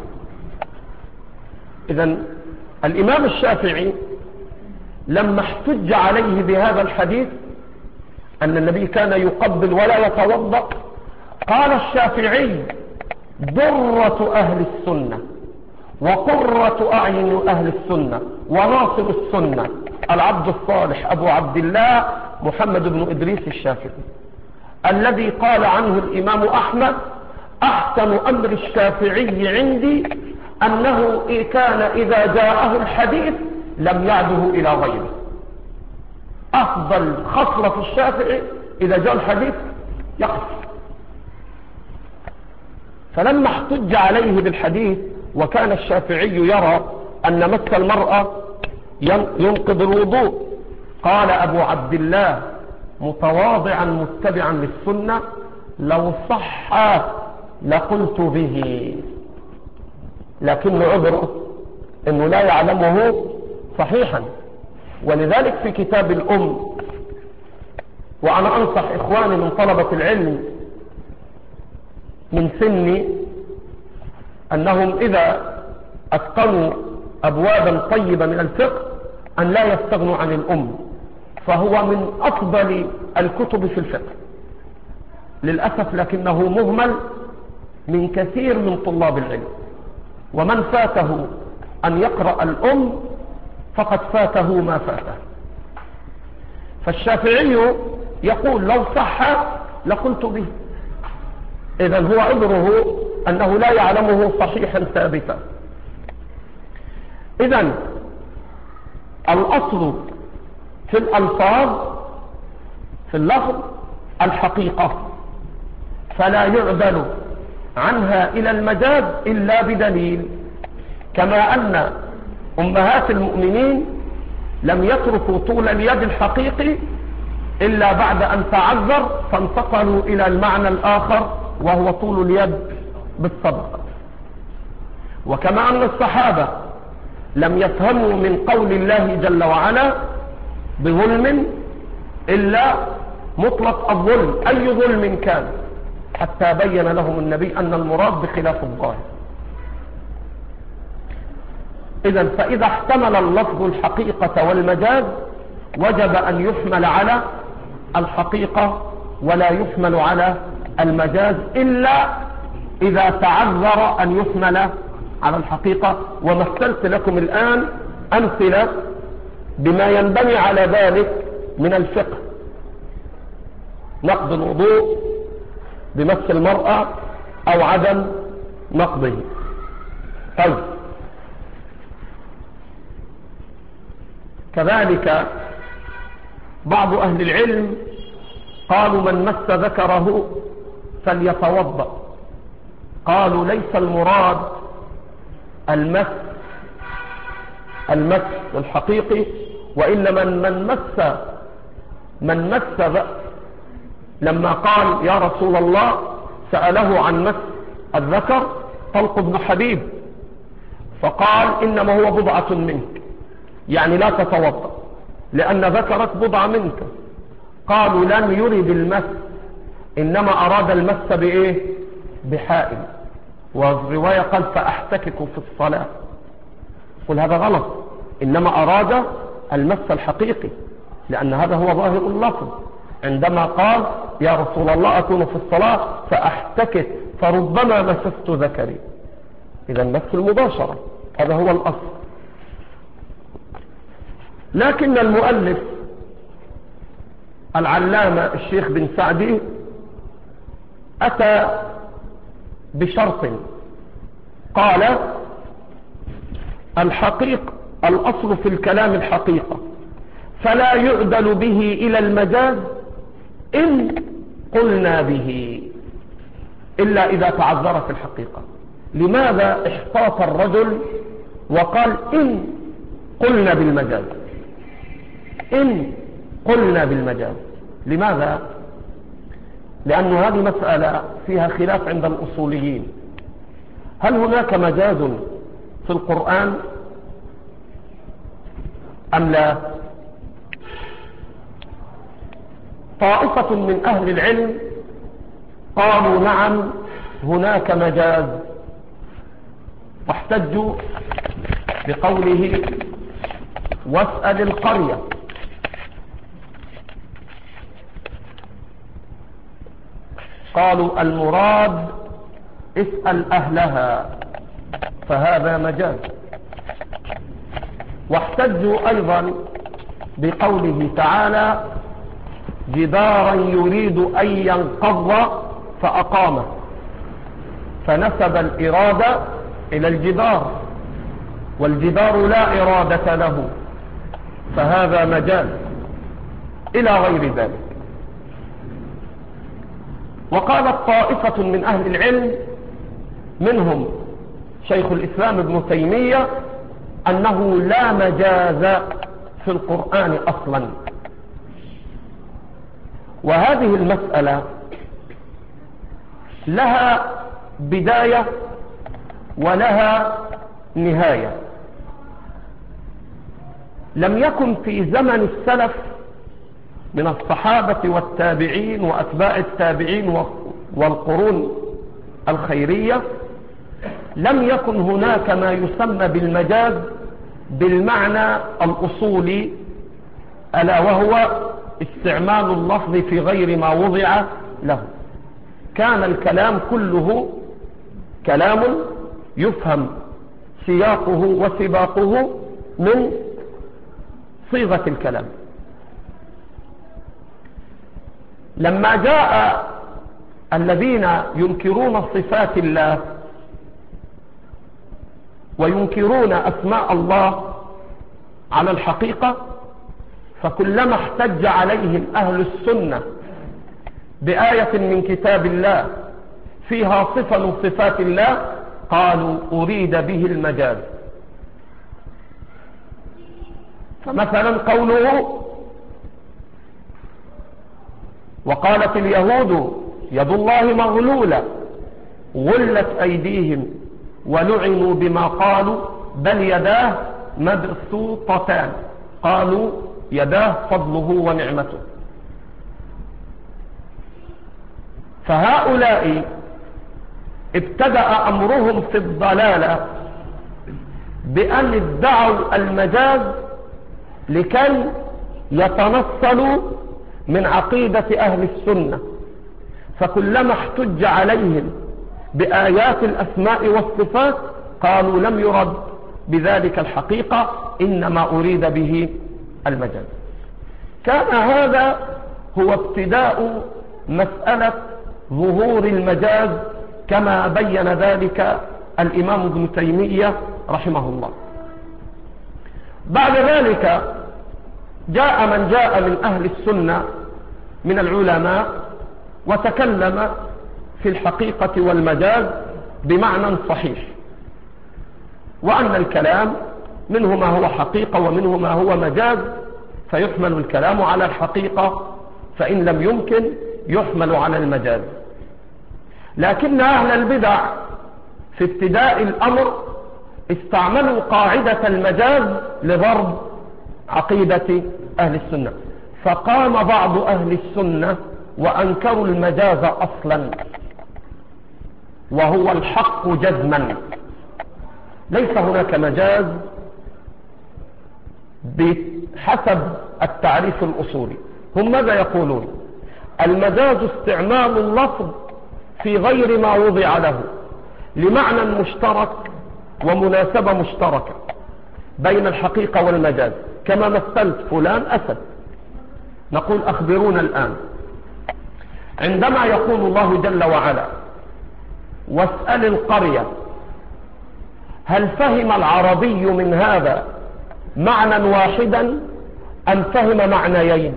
إذن الإمام الشافعي لما احتج عليه بهذا الحديث أن النبي كان يقبل ولا يتوضأ، قال الشافعي درة أهل السنة وقرة أعين أهل السنة وناصر السنة العبد الصالح أبو عبد الله محمد بن إدريس الشافعي، الذي قال عنه الإمام أحمد أحسن أمر الشافعي عندي أنه كان إذا جاءه الحديث لم يعده إلى غيره. أفضل خصلة في الشافعي إذا جاء الحديث يقف. فلما احتج عليه بالحديث وكان الشافعي يرى أن مس المرأة ينقض الوضوء، قال أبو عبد الله متواضعا متبعا للسنة لو صح لقلت به، لكن عذره أنه لا يعلمه صحيحا. ولذلك في كتاب الأم، وأنا أنصح إخواني من طلبة العلم من سني أنهم إذا أتقنوا أبوابا طيبة من الفقه أن لا يستغنوا عن الأم، فهو من أفضل الكتب في الفقه للأسف، لكنه مهمل من كثير من طلاب العلم، ومن فاته أن يقرأ الأم فقد فاته ما فاته. فالشافعي يقول لو صح لقلت به، إذن هو عذره أنه لا يعلمه صحيحا ثابتا. إذن الأصل في الألفاظ في اللفظ الحقيقة، فلا يعدل عنها إلى المجاز إلا بدليل، كما أن أمهات المؤمنين لم يتركوا طول اليد الحقيقي إلا بعد أن تعذر فانتقلوا إلى المعنى الآخر وهو طول اليد بالصدقة. وكما أن الصحابة لم يفهموا من قول الله جل وعلا بظلم إلا مطلق الظلم أي ظلم كان، حتى بين لهم النبي أن المراد بخلاف الظاهر. إذن فإذا احتمل اللفظ الحقيقة والمجاز وجب أن يحمل على الحقيقة ولا يحمل على المجاز إلا إذا تعذر أن يحمل على الحقيقة. ومثلت لكم الآن أمثلة بما ينبني على ذلك من الفقه: نقض الوضوء بمس المرأة أو عدم نقضه. طيب، كذلك بعض أهل العلم قالوا من مس ذكره فليتوضأ. قالوا ليس المراد المس المس الحقيقي، وإنما من مس من مس لما قال يا رسول الله سأله عن مس الذكر طلق بن حبيب، فقال إنما هو بضعة منك، يعني لا تتوضأ لأن ذكرت بضعة منك. قالوا لم يرد المس، إنما أراد المس بإيه؟ بحائل. والرواية قال فأحتكك في الصلاة. قل هذا غلط، إنما أراد المس الحقيقي، لأن هذا هو ظاهر اللفظ عندما قال يا رسول الله أكون في الصلاة فأحتكك فربما مسست ذكري. إذا مس المباشرة، هذا هو الأصل. لكن المؤلف العلامة الشيخ بن سعدي أتى بشرط، قال الحقيق الأصل في الكلام الحقيقة، فلا يعدل به إلى المجاز إن قلنا به إلا إذا تعذرت الحقيقة. لماذا احتاط الرجل وقال إن قلنا بالمجاز؟ إن قلنا بالمجاز لماذا؟ لأن هذه مسألة فيها خلاف عند الأصوليين. هل هناك مجاز في القرآن أم لا؟ طائفة من أهل العلم قالوا نعم هناك مجاز، واحتجوا بقوله واسأل القرية. قالوا المراد اسأل أهلها، فهذا مجاز. واحتجوا أيضا بقوله تعالى جدارا يريد أن ينقض فأقامه، فنسب الإرادة إلى الجدار، والجدار لا إرادة له، فهذا مجاز إلى غير ذلك. وقالت طائفة من أهل العلم منهم شيخ الإسلام ابن تيمية أنه لا مجاز في القرآن أصلا. وهذه المسألة لها بداية ولها نهاية. لم يكن في زمن السلف من الصحابة والتابعين وأتباع التابعين والقرون الخيرية لم يكن هناك ما يسمى بالمجاز بالمعنى الأصولي، ألا وهو استعمال اللفظ في غير ما وضع له. كان الكلام كله كلام يفهم سياقه وسباقه من صيغة الكلام. لما جاء الذين ينكرون صفات الله وينكرون أسماء الله على الحقيقة، فكلما احتج عليهم أهل السنة بآية من كتاب الله فيها صفة من صفات الله قالوا أريد به المجاز. فمثلا قوله وقالت اليهود يد الله مغلولة غلت أيديهم ولعنوا بما قالوا بل يداه مبسوطتان قالوا يداه فضله ونعمته. فهؤلاء ابتدأ أمرهم في الضلالة بأن ادعوا المجاز لكي يتنصلوا من عقيدة أهل السنة. فكلما احتج عليهم بآيات الأسماء والصفات قالوا لم يرد بذلك الحقيقة، إنما أريد به المجاز. كان هذا هو ابتداء مسألة ظهور المجاز كما بين ذلك الإمام ابن تيمية رحمه الله. بعد ذلك جاء من جاء من أهل السنة من العلماء وتكلم في الحقيقة والمجاز بمعنى صحيح، وأن الكلام منه ما هو حقيقة ومنه ما هو مجاز، فيحمل الكلام على الحقيقة، فإن لم يمكن يحمل على المجاز. لكن أهل البدع في ابتداء الأمر استعملوا قاعدة المجاز لضرب عقيدة أهل السنة، فقام بعض أهل السنة وأنكروا المجاز أصلا، وهو الحق جزما. ليس هناك مجاز بحسب التعريف الأصولي. هم ماذا يقولون؟ المجاز استعمال اللفظ في غير ما وضع له لمعنى مشترك ومناسبة مشتركة بين الحقيقة والمجاز، كما مثلت فلان أسد. نقول أخبرونا الآن، عندما يقول الله جل وعلا واسأل القرية، هل فهم العربي من هذا معنى واحدا أم فهم معنيين؟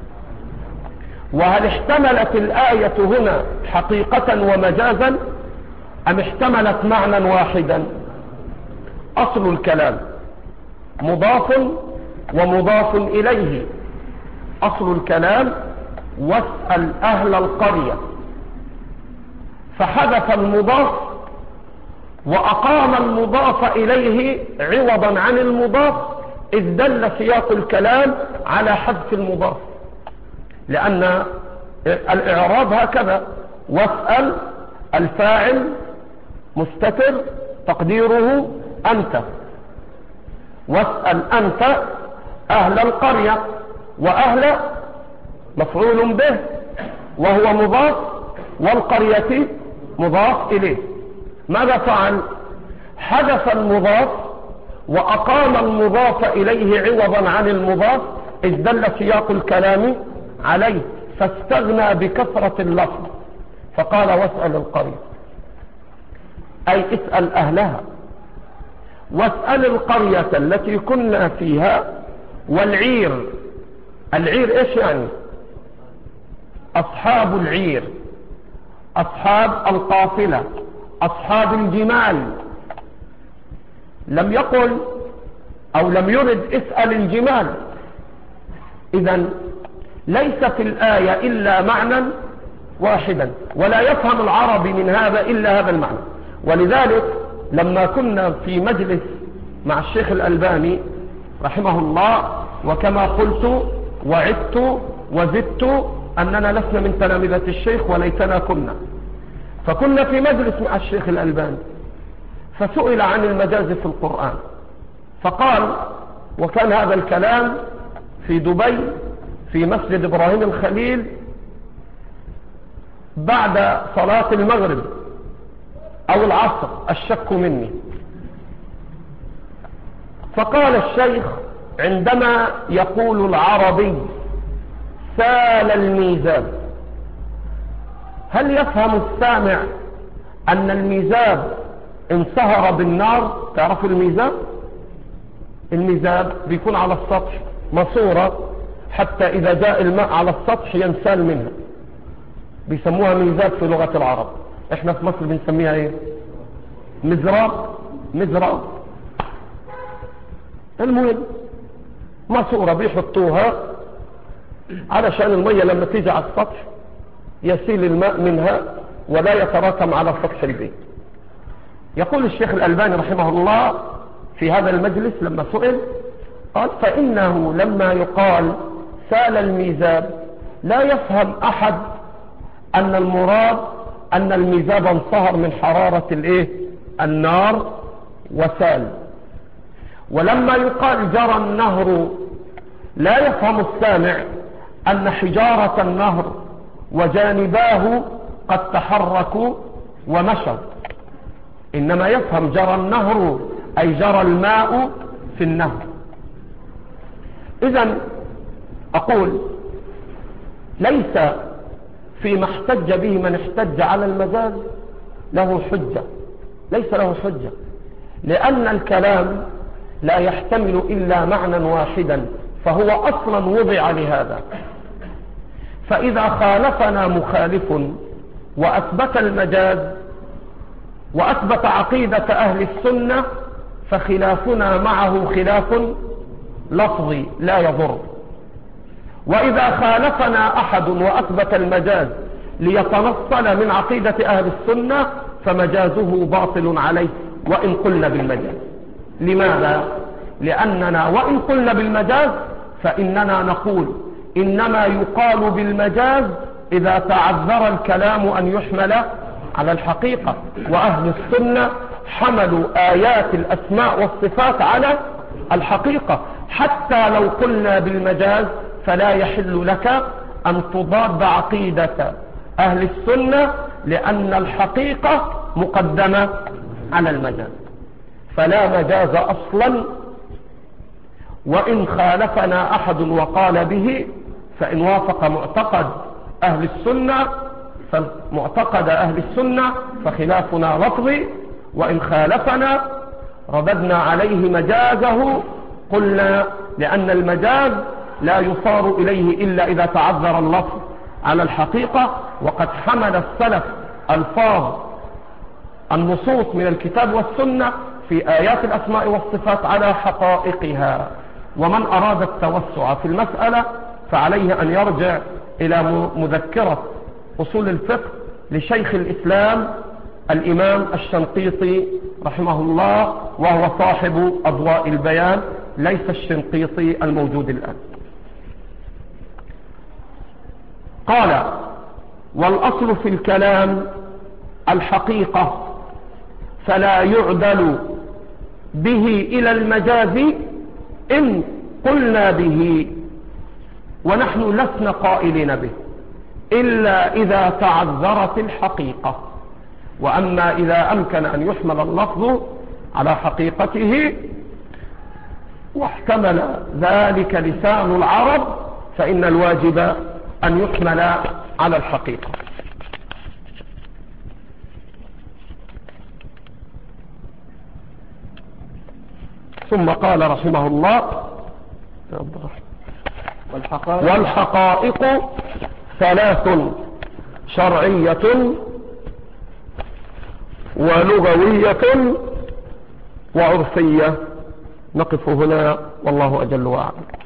وهل احتملت الآية هنا حقيقة ومجازا أم احتملت معنى واحدا؟ أصل الكلام مضاف ومضاف إليه. أصل الكلام واسأل أهل القرية، فحذف المضاف وأقام المضاف إليه عوضا عن المضاف، إذ دل سياق الكلام على حذف المضاف، لأن الإعراب هكذا: واسأل الفاعل مستتر تقديره أنت، واسأل أنت أهل القرية، وأهل مفعول به وهو مضاف، والقرية مضاف إليه. ماذا فعل؟ حذف المضاف وأقام المضاف إليه عوضا عن المضاف، إذ دل سياق الكلام عليه، فاستغنى بكثرة اللفظ فقال واسأل القرية، أي اسأل أهلها. واسأل القرية التي كنا فيها أصحاب القافلة، أصحاب الجمال. لم يقل أو لم يرد اسأل الجمال. إذن ليس في الآية إلا معنى واحدا، ولا يفهم العربي من هذا إلا هذا المعنى. ولذلك لما كنا في مجلس مع الشيخ الألباني رحمه الله، وكما قلت وعدت وزدت أننا لسنا من تلامذة الشيخ وليتنا كنا، فكنا في مجلس مع الشيخ الألباني فسئل عن المجاز في القرآن، فقال، وكان هذا الكلام في دبي في مسجد إبراهيم الخليل بعد صلاة المغرب أو العصر، الشك مني، فقال الشيخ: عندما يقول العربي سال الميزاب، هل يفهم السامع أن الميزاب انصهر بالنار؟ تعرفوا الميزاب؟ الميزاب بيكون على السطح ماسورة حتى إذا جاء الماء على السطح ينسال منها، بيسموها ميزاب في لغة العرب. احنا في مصر بنسميها ايه؟ مزراب. مزراب. المهم ماسورة بيحطوها علشان المية لما تيجي على السطح يسيل الماء منها ولا يتراكم على سطح البيت. يقول الشيخ الألباني رحمه الله في هذا المجلس لما سئل، قال: فإنه لما يقال سال الميزاب لا يفهم أحد أن المراد أن الميزاب انصهر من حرارة الايه؟ النار وسال. ولما يقال جرى النهر لا يفهم السامع أن حجارة النهر وجانباه قد تحركوا ومشوا، إنما يفهم جرى النهر أي جرى الماء في النهر. إذن أقول ليس فيما احتج به من احتج على المجاز له حجة، ليس له حجة، لأن الكلام لا يحتمل إلا معنى واحدا، فهو أصلا وضع لهذا. فإذا خالفنا مخالف وأثبت المجاز وأثبت عقيدة أهل السنة فخلافنا معه خلاف لفظي لا يضر. وإذا خالفنا أحد وأثبت المجاز ليتنصل من عقيدة أهل السنة فمجازه باطل عليه وإن قلنا بالمجاز. لماذا؟ لأننا وإن قلنا بالمجاز فإننا نقول إنما يقال بالمجاز إذا تعذر الكلام أن يحمل على الحقيقة، وأهل السنة حملوا آيات الأسماء والصفات على الحقيقة. حتى لو قلنا بالمجاز فلا يحل لك أن تضاد عقيدة أهل السنة، لأن الحقيقة مقدمة على المجاز، فلا مجاز أصلا. وإن خالفنا أحد وقال به فإن وافق معتقد أهل السنة فمعتقد أهل السنة فخلافنا لفظي، وإن خالفنا رددنا عليه مجازه. قلنا لأن المجاز لا يصار إليه إلا إذا تعذر اللفظ على الحقيقة، وقد حمل السلف ألفاظ النصوص من الكتاب والسنة في آيات الأسماء والصفات على حقائقها. ومن أراد التوسع في المسألة فعليه أن يرجع إلى مذكرة أصول الفقه لشيخ الإسلام الإمام الشنقيطي رحمه الله، وهو صاحب أضواء البيان، ليس الشنقيطي الموجود الآن. قال: والأصل في الكلام الحقيقة فلا يعدل به إلى المجاز إن قلنا به، ونحن لسنا قائلين به إلا إذا تعذرت الحقيقة. وأما إذا أمكن أن يحمل اللفظ على حقيقته واحتمل ذلك لسان العرب فإن الواجب أن يحمل على الحقيقة. ثم قال رحمه الله: والحقائق, والحقائق ثلاث: شرعية ولغوية وعرفية. نقف هنا والله أجل وأعلم.